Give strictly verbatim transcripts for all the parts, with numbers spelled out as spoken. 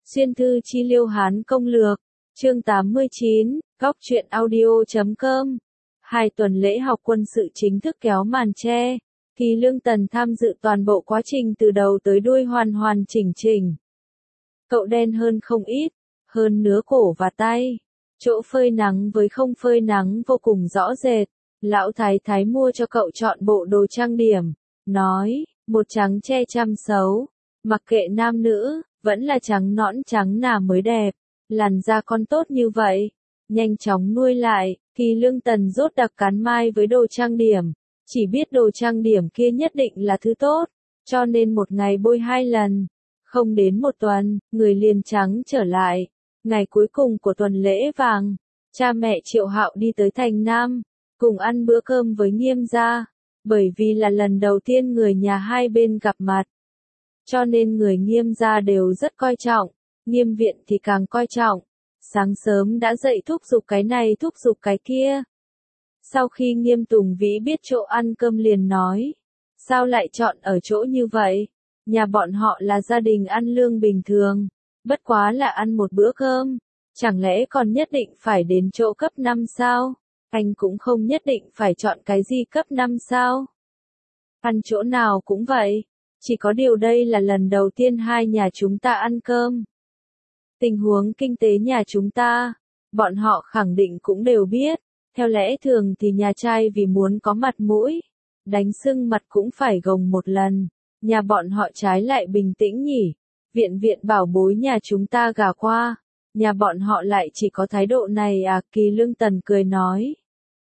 Xuyên thư chi liêu Hán công lược, chương tám mươi chín, góc truyện audio.com. Hai tuần lễ học quân sự chính thức kéo màn che, Kỳ Lương Tần tham dự toàn bộ quá trình từ đầu tới đuôi hoàn hoàn chỉnh chỉnh. Cậu đen hơn không ít, hơn nứa cổ và tay. Chỗ phơi nắng với không phơi nắng vô cùng rõ rệt. Lão thái thái mua cho cậu chọn bộ đồ trang điểm, nói, một trắng che chăm xấu, mặc kệ nam nữ, vẫn là trắng nõn trắng nà mới đẹp, làn da con tốt như vậy, nhanh chóng nuôi lại. Kỳ Lương Tần rốt đặc cán mai với đồ trang điểm, chỉ biết đồ trang điểm kia nhất định là thứ tốt, cho nên một ngày bôi hai lần, không đến một tuần, người liền trắng trở lại. Ngày cuối cùng của tuần lễ vàng, cha mẹ Triệu Hạo đi tới thành Nam, cùng ăn bữa cơm với Nghiêm gia, bởi vì là lần đầu tiên người nhà hai bên gặp mặt. Cho nên người Nghiêm gia đều rất coi trọng, Nghiêm viện thì càng coi trọng. Sáng sớm đã dậy thúc giục cái này thúc giục cái kia. Sau khi Nghiêm Tùng Vĩ biết chỗ ăn cơm liền nói, sao lại chọn ở chỗ như vậy? Nhà bọn họ là gia đình ăn lương bình thường, bất quá là ăn một bữa cơm, chẳng lẽ còn nhất định phải đến chỗ cấp năm sao? Anh cũng không nhất định phải chọn cái gì cấp năm sao? Ăn chỗ nào cũng vậy, chỉ có điều đây là lần đầu tiên hai nhà chúng ta ăn cơm. Tình huống kinh tế nhà chúng ta, bọn họ khẳng định cũng đều biết, theo lẽ thường thì nhà trai vì muốn có mặt mũi, đánh sưng mặt cũng phải gồng một lần, nhà bọn họ trái lại bình tĩnh nhỉ, viện viện bảo bối nhà chúng ta gả qua, nhà bọn họ lại chỉ có thái độ này à? Kỳ Lương Tần cười nói.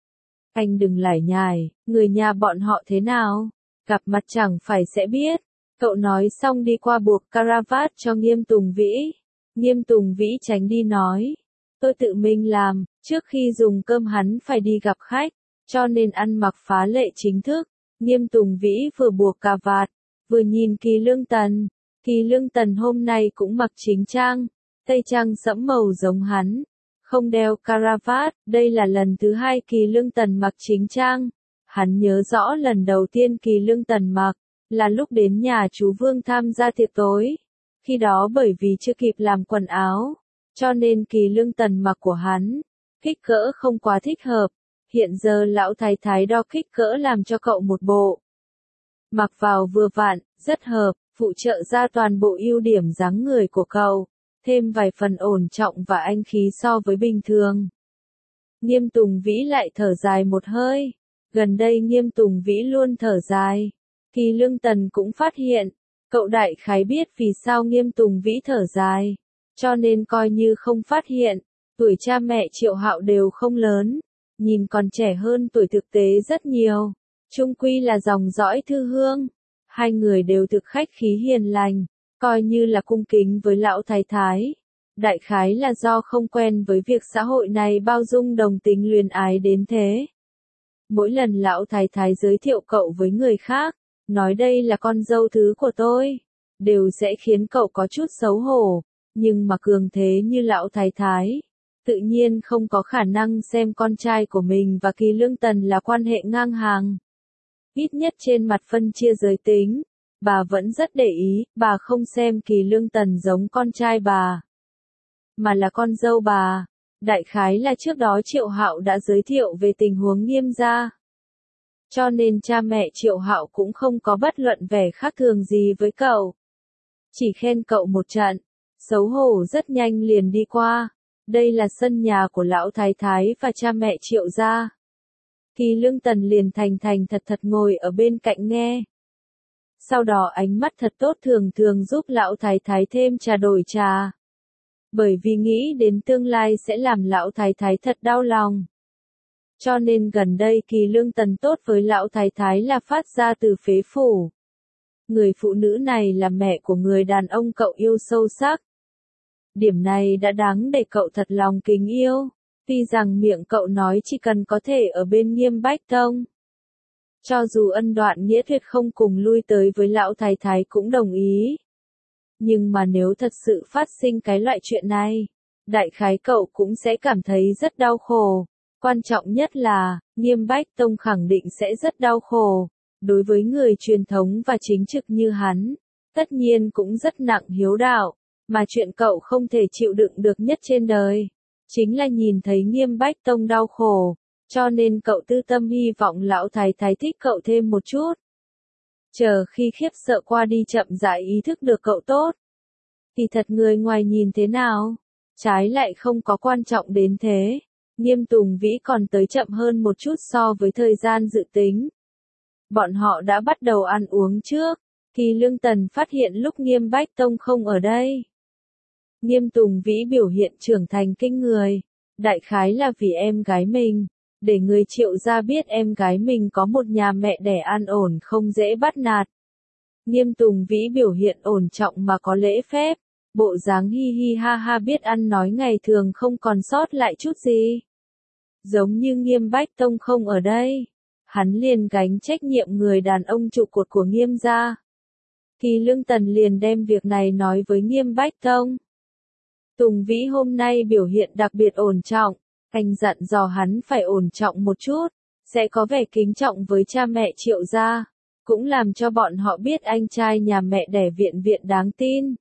Anh đừng lải nhải, người nhà bọn họ thế nào, gặp mặt chẳng phải sẽ biết. Cậu nói xong đi qua buộc caravat cho Nghiêm Tùng Vĩ. Nghiêm Tùng Vĩ tránh đi nói, tôi tự mình làm, trước khi dùng cơm hắn phải đi gặp khách, cho nên ăn mặc phá lệ chính thức. Nghiêm Tùng Vĩ vừa buộc cà vạt, vừa nhìn Kỳ Lương Tần. Kỳ Lương Tần hôm nay cũng mặc chính trang, tây trang sẫm màu giống hắn, không đeo caravat. Đây là lần thứ hai Kỳ Lương Tần mặc chính trang. Hắn nhớ rõ lần đầu tiên Kỳ Lương Tần mặc, là lúc đến nhà chú Vương tham gia tiệc tối. Khi đó bởi vì chưa kịp làm quần áo, cho nên Kỳ Lương Tần mặc của hắn, kích cỡ không quá thích hợp. Hiện giờ lão thái thái đo kích cỡ làm cho cậu một bộ. Mặc vào vừa vặn, rất hợp, phụ trợ ra toàn bộ ưu điểm dáng người của cậu, thêm vài phần ổn trọng và anh khí so với bình thường. Nghiêm Tùng Vĩ lại thở dài một hơi. Gần đây Nghiêm Tùng Vĩ luôn thở dài. Kỳ Lương Tần cũng phát hiện, cậu đại khái biết vì sao Nghiêm Tùng Vĩ thở dài, cho nên coi như không phát hiện. Tuổi cha mẹ Triệu Hạo đều không lớn, nhìn còn trẻ hơn tuổi thực tế rất nhiều. Chung quy là dòng dõi Thư Hương, hai người đều thực khách khí hiền lành, coi như là cung kính với lão thái thái. Đại khái là do không quen với việc xã hội này bao dung đồng tính luyến ái đến thế. Mỗi lần lão thái thái giới thiệu cậu với người khác, nói đây là con dâu thứ của tôi, đều sẽ khiến cậu có chút xấu hổ, nhưng mà cường thế như lão thái thái, tự nhiên không có khả năng xem con trai của mình và Kỳ Lương Tần là quan hệ ngang hàng. Ít nhất trên mặt phân chia giới tính, bà vẫn rất để ý, bà không xem Kỳ Lương Tần giống con trai bà, mà là con dâu bà. Đại khái là trước đó Triệu Hạo đã giới thiệu về tình huống Nghiêm gia, cho nên cha mẹ Triệu Hạo cũng không có bất luận vẻ khác thường gì với cậu. Chỉ khen cậu một trận, xấu hổ rất nhanh liền đi qua. Đây là sân nhà của lão thái thái và cha mẹ Triệu gia. Kỳ Lương Tần liền thành thành thật thật ngồi ở bên cạnh nghe. Sau đó ánh mắt thật tốt thường thường giúp lão thái thái thêm trà đổi trà. Bởi vì nghĩ đến tương lai sẽ làm lão thái thái thật đau lòng. Cho nên gần đây Kỳ Lương Tần tốt với lão thái thái là phát ra từ phế phủ. Người phụ nữ này là mẹ của người đàn ông cậu yêu sâu sắc. Điểm này đã đáng để cậu thật lòng kính yêu. Tuy rằng miệng cậu nói chỉ cần có thể ở bên Nghiêm Bách Tông, cho dù ân đoạn nghĩa tuyệt không cùng lui tới với lão thái thái cũng đồng ý. Nhưng mà nếu thật sự phát sinh cái loại chuyện này, đại khái cậu cũng sẽ cảm thấy rất đau khổ. Quan trọng nhất là, Nghiêm Bách Tông khẳng định sẽ rất đau khổ. Đối với người truyền thống và chính trực như hắn, tất nhiên cũng rất nặng hiếu đạo. Mà chuyện cậu không thể chịu đựng được nhất trên đời, chính là nhìn thấy Nghiêm Bách Tông đau khổ, cho nên cậu tư tâm hy vọng lão thái thái thích cậu thêm một chút. Chờ khi khiếp sợ qua đi chậm rãi ý thức được cậu tốt. Thì thật người ngoài nhìn thế nào? Trái lại không có quan trọng đến thế. Nghiêm Tùng Vĩ còn tới chậm hơn một chút so với thời gian dự tính. Bọn họ đã bắt đầu ăn uống trước, thì Lương Tần phát hiện lúc Nghiêm Bách Tông không ở đây. Nghiêm Tùng Vĩ biểu hiện trưởng thành kinh người, đại khái là vì em gái mình, để người Triệu gia biết em gái mình có một nhà mẹ đẻ an ổn không dễ bắt nạt. Nghiêm Tùng Vĩ biểu hiện ổn trọng mà có lễ phép, bộ dáng hi hi ha ha biết ăn nói ngày thường không còn sót lại chút gì. Giống như Nghiêm Bách Tông không ở đây, hắn liền gánh trách nhiệm người đàn ông trụ cột của Nghiêm gia. Thì Lương Tần liền đem việc này nói với Nghiêm Bách Tông. Tùng Vĩ hôm nay biểu hiện đặc biệt ổn trọng, anh dặn dò hắn phải ổn trọng một chút, sẽ có vẻ kính trọng với cha mẹ Triệu gia, cũng làm cho bọn họ biết anh trai nhà mẹ đẻ viện viện đáng tin.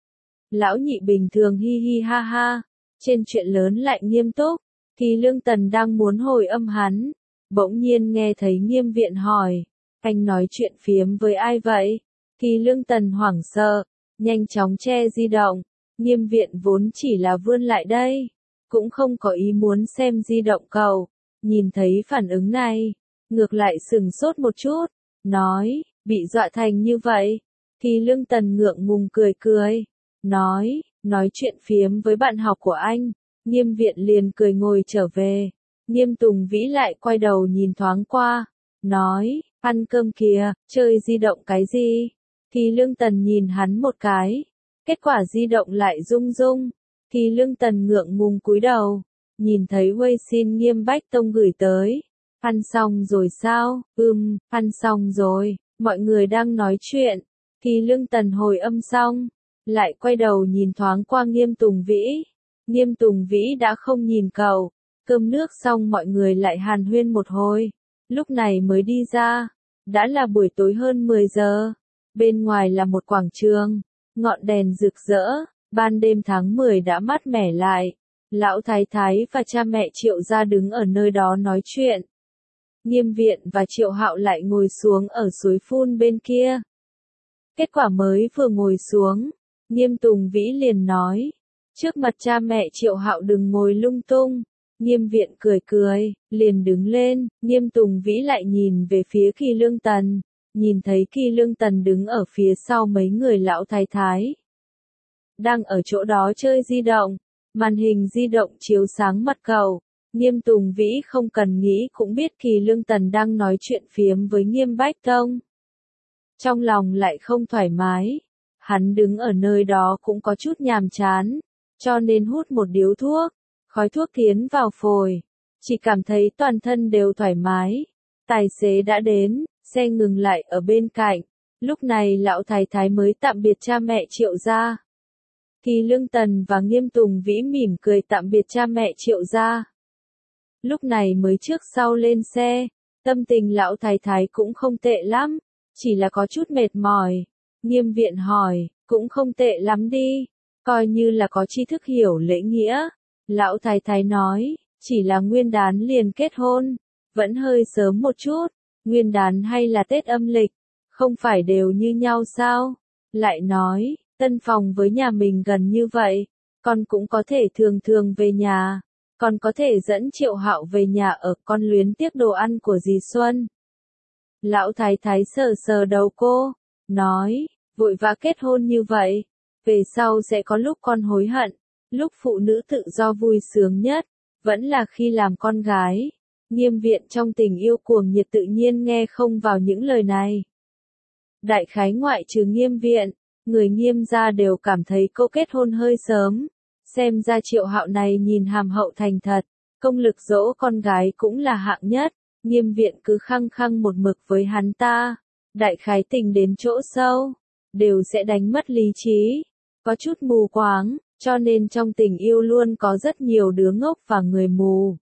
Lão nhị bình thường hi hi ha ha, trên chuyện lớn lại nghiêm túc, thì Lương Tần đang muốn hồi âm hắn, bỗng nhiên nghe thấy Nghiêm viện hỏi, anh nói chuyện phiếm với ai vậy? Thì Lương Tần hoảng sợ, nhanh chóng che di động. Nghiêm viện vốn chỉ là vươn lại đây, cũng không có ý muốn xem di động cậu, nhìn thấy phản ứng này, ngược lại sừng sốt một chút, nói, bị dọa thành như vậy, thì Lương Tần ngượng ngùng cười cười, nói, nói chuyện phiếm với bạn học của anh, Nghiêm viện liền cười ngồi trở về, Nghiêm Tùng Vĩ lại quay đầu nhìn thoáng qua, nói, ăn cơm kìa, chơi di động cái gì, thì Lương Tần nhìn hắn một cái. Kết quả di động lại rung rung, thì Lương Tần ngượng ngùng cúi đầu, nhìn thấy Weixin Nghiêm Bách Tông gửi tới. Ăn xong rồi sao? Ừm, ăn xong rồi, mọi người đang nói chuyện. Thì Lương Tần hồi âm xong, lại quay đầu nhìn thoáng qua Nghiêm Tùng Vĩ. Nghiêm Tùng Vĩ đã không nhìn cậu, cơm nước xong mọi người lại hàn huyên một hồi. Lúc này mới đi ra, đã là buổi tối hơn mười giờ, bên ngoài là một quảng trường. Ngọn đèn rực rỡ, ban đêm tháng mười đã mát mẻ lại. Lão thái thái và cha mẹ Triệu gia đứng ở nơi đó nói chuyện. Nghiêm viện và Triệu Hạo lại ngồi xuống ở suối phun bên kia. Kết quả mới vừa ngồi xuống, Nghiêm Tùng Vĩ liền nói, trước mặt cha mẹ Triệu Hạo đừng ngồi lung tung. Nghiêm viện cười cười, liền đứng lên, Nghiêm Tùng Vĩ lại nhìn về phía Kỳ Lương Tần. Nhìn thấy Kỳ Lương Tần đứng ở phía sau mấy người lão thái thái. Đang ở chỗ đó chơi di động, màn hình di động chiếu sáng mặt cậu. Nghiêm Tùng Vĩ không cần nghĩ cũng biết Kỳ Lương Tần đang nói chuyện phiếm với Nghiêm Bách Tông. Trong lòng lại không thoải mái, hắn đứng ở nơi đó cũng có chút nhàm chán, cho nên hút một điếu thuốc, khói thuốc tiến vào phổi, chỉ cảm thấy toàn thân đều thoải mái. Tài xế đã đến. Xe ngừng lại ở bên cạnh, lúc này lão thái thái mới tạm biệt cha mẹ Triệu gia. Thì Lương Tần và Nghiêm Tùng Vĩ mỉm cười tạm biệt cha mẹ Triệu gia. Lúc này mới trước sau lên xe, tâm tình lão thái thái cũng không tệ lắm, chỉ là có chút mệt mỏi. Nghiêm viện hỏi, cũng không tệ lắm đi, coi như là có tri thức hiểu lễ nghĩa. Lão thái thái nói, chỉ là nguyên đán liền kết hôn, vẫn hơi sớm một chút. Nguyên đán hay là Tết âm lịch, không phải đều như nhau sao? Lại nói, tân phòng với nhà mình gần như vậy, con cũng có thể thường thường về nhà, con có thể dẫn Triệu Hạo về nhà ở, con luyến tiếc đồ ăn của dì Xuân. Lão thái thái sờ sờ đầu cô, nói, vội vã kết hôn như vậy, về sau sẽ có lúc con hối hận, lúc phụ nữ tự do vui sướng nhất, vẫn là khi làm con gái. Nghiêm viện trong tình yêu cuồng nhiệt tự nhiên nghe không vào những lời này. Đại khái ngoại trừ Nghiêm viện, người Nghiêm gia đều cảm thấy cô kết hôn hơi sớm. Xem ra Triệu Hạo này nhìn hàm hậu thành thật, công lực dỗ con gái cũng là hạng nhất. Nghiêm viện cứ khăng khăng một mực với hắn ta. Đại khái tình đến chỗ sâu, đều sẽ đánh mất lý trí. Có chút mù quáng, cho nên trong tình yêu luôn có rất nhiều đứa ngốc và người mù.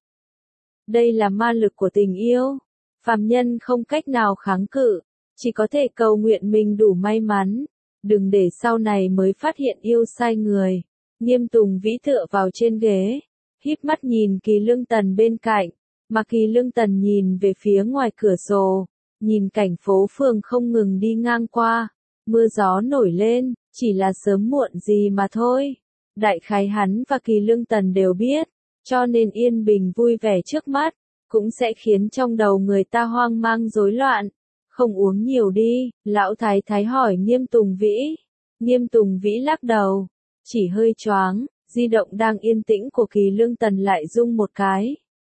Đây là ma lực của tình yêu, phàm nhân không cách nào kháng cự, chỉ có thể cầu nguyện mình đủ may mắn, đừng để sau này mới phát hiện yêu sai người. Nghiêm Tùng Vĩ tựa vào trên ghế, híp mắt nhìn Kỳ Lương Tần bên cạnh, mà Kỳ Lương Tần nhìn về phía ngoài cửa sổ, nhìn cảnh phố phường không ngừng đi ngang qua, mưa gió nổi lên, chỉ là sớm muộn gì mà thôi. Đại khái hắn và Kỳ Lương Tần đều biết, cho nên yên bình vui vẻ trước mắt, cũng sẽ khiến trong đầu người ta hoang mang rối loạn. Không uống nhiều đi, lão thái thái hỏi Nghiêm Tùng Vĩ. Nghiêm Tùng Vĩ lắc đầu, chỉ hơi choáng, di động đang yên tĩnh của Kỳ Lương Tần lại rung một cái.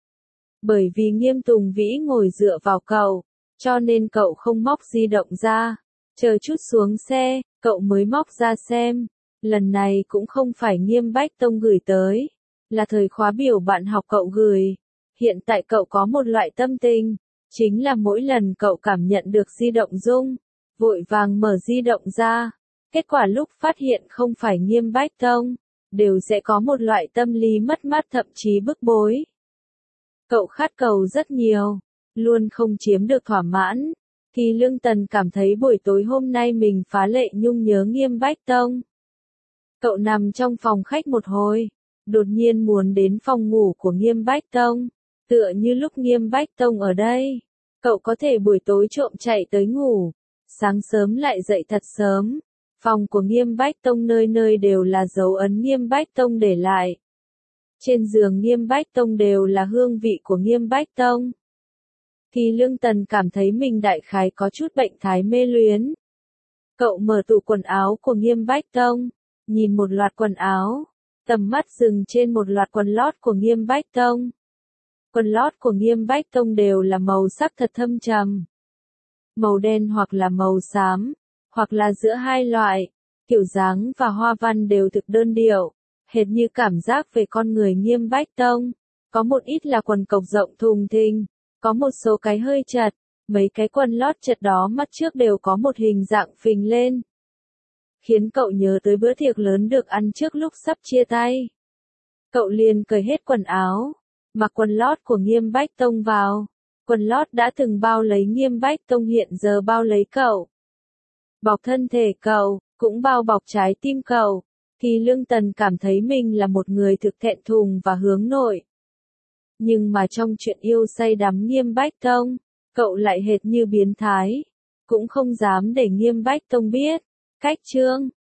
Bởi vì Nghiêm Tùng Vĩ ngồi dựa vào cậu, cho nên cậu không móc di động ra. Chờ chút xuống xe, cậu mới móc ra xem. Lần này cũng không phải Nghiêm Bách Tông gửi tới, là thời khóa biểu bạn học cậu gửi. Hiện tại cậu có một loại tâm tình, chính là mỗi lần cậu cảm nhận được di động rung, vội vàng mở di động ra. Kết quả lúc phát hiện không phải Nghiêm Bách Tông, đều sẽ có một loại tâm lý mất mát thậm chí bức bối. Cậu khát cầu rất nhiều, luôn không chiếm được thỏa mãn. Kỳ Lương Tần cảm thấy buổi tối hôm nay mình phá lệ nhung nhớ Nghiêm Bách Tông. Cậu nằm trong phòng khách một hồi, đột nhiên muốn đến phòng ngủ của Nghiêm Bách Tông, tựa như lúc Nghiêm Bách Tông ở đây. Cậu có thể buổi tối trộm chạy tới ngủ, sáng sớm lại dậy thật sớm. Phòng của Nghiêm Bách Tông nơi nơi đều là dấu ấn Nghiêm Bách Tông để lại. Trên giường Nghiêm Bách Tông đều là hương vị của Nghiêm Bách Tông. Kỳ Lương Tần cảm thấy mình đại khái có chút bệnh thái mê luyến. Cậu mở tủ quần áo của Nghiêm Bách Tông, nhìn một loạt quần áo, tầm mắt dừng trên một loạt quần lót của Nghiêm Bách Tông. Quần lót của Nghiêm Bách Tông đều là màu sắc thật thâm trầm. Màu đen hoặc là màu xám, hoặc là giữa hai loại, kiểu dáng và hoa văn đều thực đơn điệu, hệt như cảm giác về con người Nghiêm Bách Tông. Có một ít là quần cộc rộng thùng thình, có một số cái hơi chật, mấy cái quần lót chật đó mắt trước đều có một hình dạng phình lên. Khiến cậu nhớ tới bữa tiệc lớn được ăn trước lúc sắp chia tay. Cậu liền cởi hết quần áo, mặc quần lót của Nghiêm Bách Tông vào. Quần lót đã từng bao lấy Nghiêm Bách Tông hiện giờ bao lấy cậu. Bọc thân thể cậu, cũng bao bọc trái tim cậu. Kỳ Lương Tần cảm thấy mình là một người thực thẹn thùng và hướng nội. Nhưng mà trong chuyện yêu say đắm Nghiêm Bách Tông, cậu lại hệt như biến thái. Cũng không dám để Nghiêm Bách Tông biết. Cách chương